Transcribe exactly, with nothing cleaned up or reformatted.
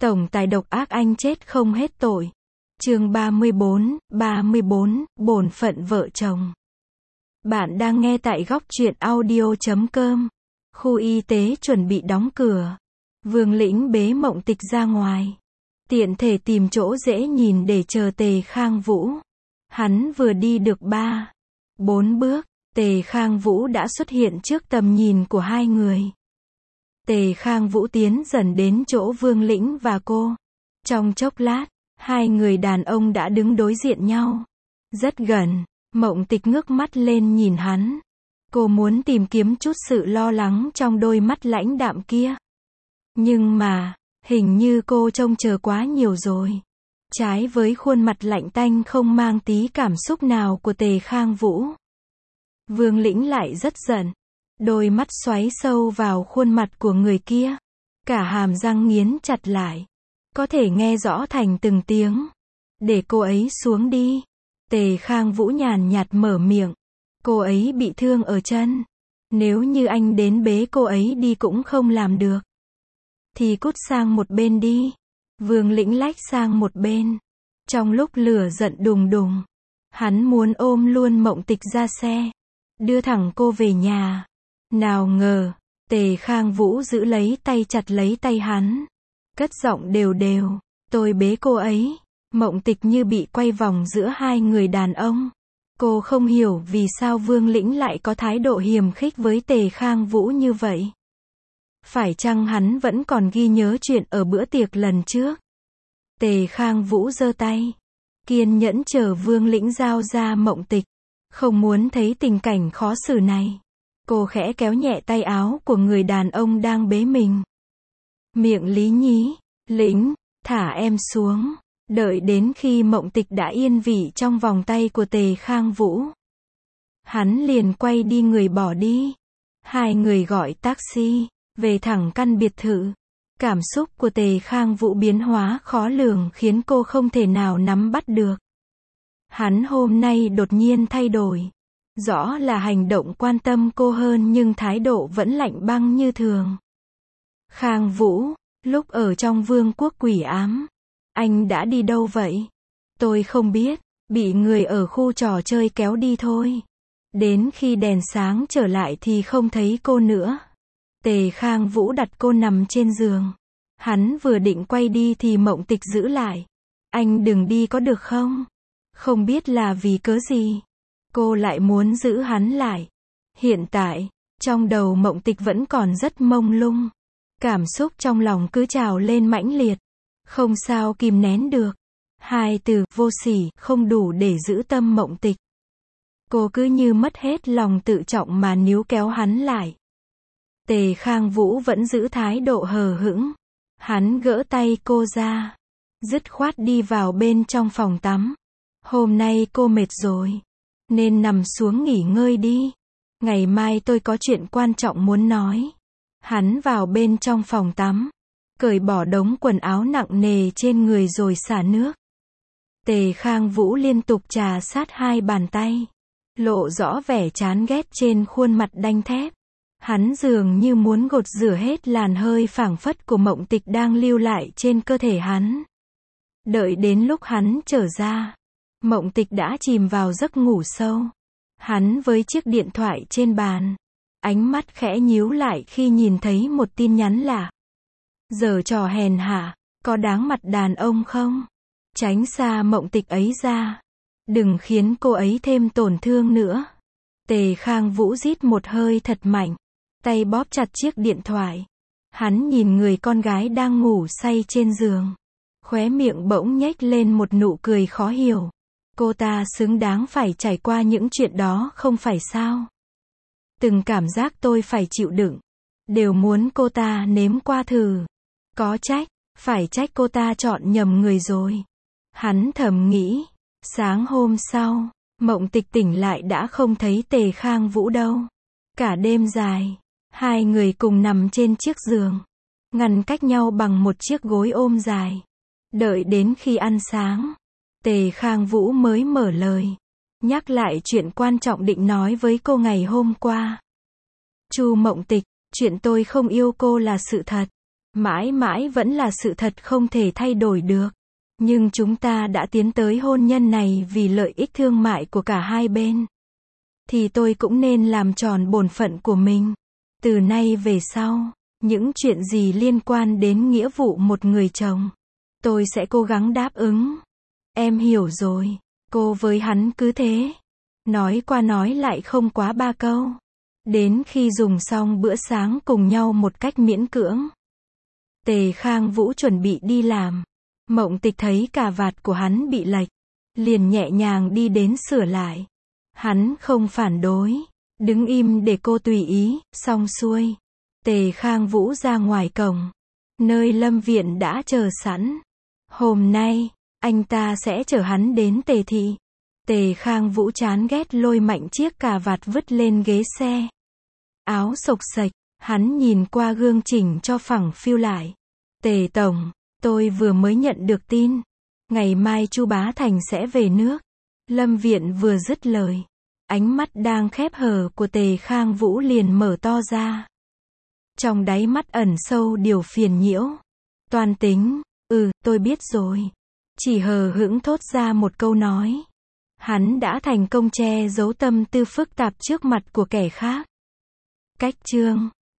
Tổng tài độc ác anh chết không hết tội. Chương ba mươi bốn, ba mươi bốn, bổn phận vợ chồng. Bạn đang nghe tại góc truyện audio chấm com. Khu y tế chuẩn bị đóng cửa. Vương Lĩnh bế Mộng Tịch ra ngoài. Tiện thể tìm chỗ dễ nhìn để chờ Tề Khang Vũ. Hắn vừa đi được ba, bốn bước, Tề Khang Vũ đã xuất hiện trước tầm nhìn của hai người. Tề Khang Vũ tiến dần đến chỗ Vương Lĩnh và cô. Trong chốc lát, hai người đàn ông đã đứng đối diện nhau. Rất gần, Mộng Tịch ngước mắt lên nhìn hắn. Cô muốn tìm kiếm chút sự lo lắng trong đôi mắt lãnh đạm kia. Nhưng mà, hình như cô trông chờ quá nhiều rồi. Trái với khuôn mặt lạnh tanh không mang tí cảm xúc nào của Tề Khang Vũ. Vương Lĩnh lại rất giận. Đôi mắt xoáy sâu vào khuôn mặt của người kia. Cả hàm răng nghiến chặt lại. Có thể nghe rõ thành từng tiếng. Để cô ấy xuống đi. Tề Khang Vũ nhàn nhạt mở miệng. Cô ấy bị thương ở chân. Nếu như anh đến bế cô ấy đi cũng không làm được. Thì cút sang một bên đi. Vương Lĩnh lách sang một bên. Trong lúc lửa giận đùng đùng. Hắn muốn ôm luôn Mộng Tịch ra xe. Đưa thẳng cô về nhà. Nào ngờ, Tề Khang Vũ giữ lấy tay chặt lấy tay hắn. Cất giọng đều đều, tôi bế cô ấy. Mộng Tịch như bị quay vòng giữa hai người đàn ông. Cô không hiểu vì sao Vương Lĩnh lại có thái độ hiềm khích với Tề Khang Vũ như vậy. Phải chăng hắn vẫn còn ghi nhớ chuyện ở bữa tiệc lần trước? Tề Khang Vũ giơ tay. Kiên nhẫn chờ Vương Lĩnh giao ra Mộng Tịch. Không muốn thấy tình cảnh khó xử này. Cô khẽ kéo nhẹ tay áo của người đàn ông đang bế mình. Miệng lý nhí, Lĩnh, thả em xuống. Đợi đến khi Mộng Tịch đã yên vị trong vòng tay của Tề Khang Vũ. Hắn liền quay đi người bỏ đi. Hai người gọi taxi, về thẳng căn biệt thự. Cảm xúc của Tề Khang Vũ biến hóa khó lường khiến cô không thể nào nắm bắt được. Hắn hôm nay đột nhiên thay đổi. Rõ là hành động quan tâm cô hơn nhưng thái độ vẫn lạnh băng như thường. Khang Vũ, lúc ở trong vương quốc quỷ ám, anh đã đi đâu vậy? Tôi không biết, bị người ở khu trò chơi kéo đi thôi. Đến khi đèn sáng trở lại thì không thấy cô nữa. Tề Khang Vũ đặt cô nằm trên giường. Hắn vừa định quay đi thì Mộng Tịch giữ lại. Anh đừng đi có được không? Không biết là vì cớ gì. Cô lại muốn giữ hắn lại. Hiện tại, trong đầu Mộng Tịch vẫn còn rất mông lung. Cảm xúc trong lòng cứ trào lên mãnh liệt. Không sao kìm nén được. Hai từ vô sỉ không đủ để giữ tâm Mộng Tịch. Cô cứ như mất hết lòng tự trọng mà níu kéo hắn lại. Tề Khang Vũ vẫn giữ thái độ hờ hững. Hắn gỡ tay cô ra. Dứt khoát đi vào bên trong phòng tắm. Hôm nay cô mệt rồi. Nên nằm xuống nghỉ ngơi đi. Ngày mai tôi có chuyện quan trọng muốn nói. Hắn vào bên trong phòng tắm. Cởi bỏ đống quần áo nặng nề trên người rồi xả nước. Tề Khang Vũ liên tục chà sát hai bàn tay. Lộ rõ vẻ chán ghét trên khuôn mặt đanh thép. Hắn dường như muốn gột rửa hết làn hơi phảng phất của Mộng Tịch đang lưu lại trên cơ thể hắn. Đợi đến lúc hắn trở ra. Mộng Tịch đã chìm vào giấc ngủ sâu. Hắn với chiếc điện thoại trên bàn. Ánh mắt khẽ nhíu lại khi nhìn thấy một tin nhắn lạ. Giở trò hèn hạ, có đáng mặt đàn ông không? Tránh xa Mộng Tịch ấy ra. Đừng khiến cô ấy thêm tổn thương nữa. Tề Khang Vũ rít một hơi thật mạnh. Tay bóp chặt chiếc điện thoại. Hắn nhìn người con gái đang ngủ say trên giường. Khóe miệng bỗng nhếch lên một nụ cười khó hiểu. Cô ta xứng đáng phải trải qua những chuyện đó không phải sao? Từng cảm giác tôi phải chịu đựng. Đều muốn cô ta nếm qua thử. Có trách, phải trách cô ta chọn nhầm người rồi. Hắn thầm nghĩ. Sáng hôm sau, Mộng Tịch tỉnh lại đã không thấy Tề Khang Vũ đâu. Cả đêm dài, hai người cùng nằm trên chiếc giường. Ngăn cách nhau bằng một chiếc gối ôm dài. Đợi đến khi ăn sáng. Tề Khang Vũ mới mở lời. Nhắc lại chuyện quan trọng định nói với cô ngày hôm qua. Chu Mộng Tịch, chuyện tôi không yêu cô là sự thật. Mãi mãi vẫn là sự thật không thể thay đổi được. Nhưng chúng ta đã tiến tới hôn nhân này vì lợi ích thương mại của cả hai bên. Thì tôi cũng nên làm tròn bổn phận của mình. Từ nay về sau, những chuyện gì liên quan đến nghĩa vụ một người chồng, tôi sẽ cố gắng đáp ứng. Em hiểu rồi. Cô với hắn cứ thế. Nói qua nói lại không quá ba câu. Đến khi dùng xong bữa sáng cùng nhau một cách miễn cưỡng. Tề Khang Vũ chuẩn bị đi làm. Mộng Tịch thấy cà vạt của hắn bị lệch. Liền nhẹ nhàng đi đến sửa lại. Hắn không phản đối. Đứng im để cô tùy ý, xong xuôi. Tề Khang Vũ ra ngoài cổng. Nơi Lâm Viện đã chờ sẵn. Hôm nay, anh ta sẽ chở hắn đến Tề Thị. Tề Khang Vũ chán ghét lôi mạnh chiếc cà vạt vứt lên ghế xe. Áo xộc xệch, hắn nhìn qua gương chỉnh cho phẳng phiu lại. Tề Tổng, tôi vừa mới nhận được tin. Ngày mai Chu Bá Thành sẽ về nước. Lâm Viện vừa dứt lời. Ánh mắt đang khép hờ của Tề Khang Vũ liền mở to ra. Trong đáy mắt ẩn sâu điều phiền nhiễu. Toan tính, ừ, tôi biết rồi. Chỉ hờ hững thốt ra một câu nói. Hắn đã thành công che giấu tâm tư phức tạp trước mặt của kẻ khác. Cách chương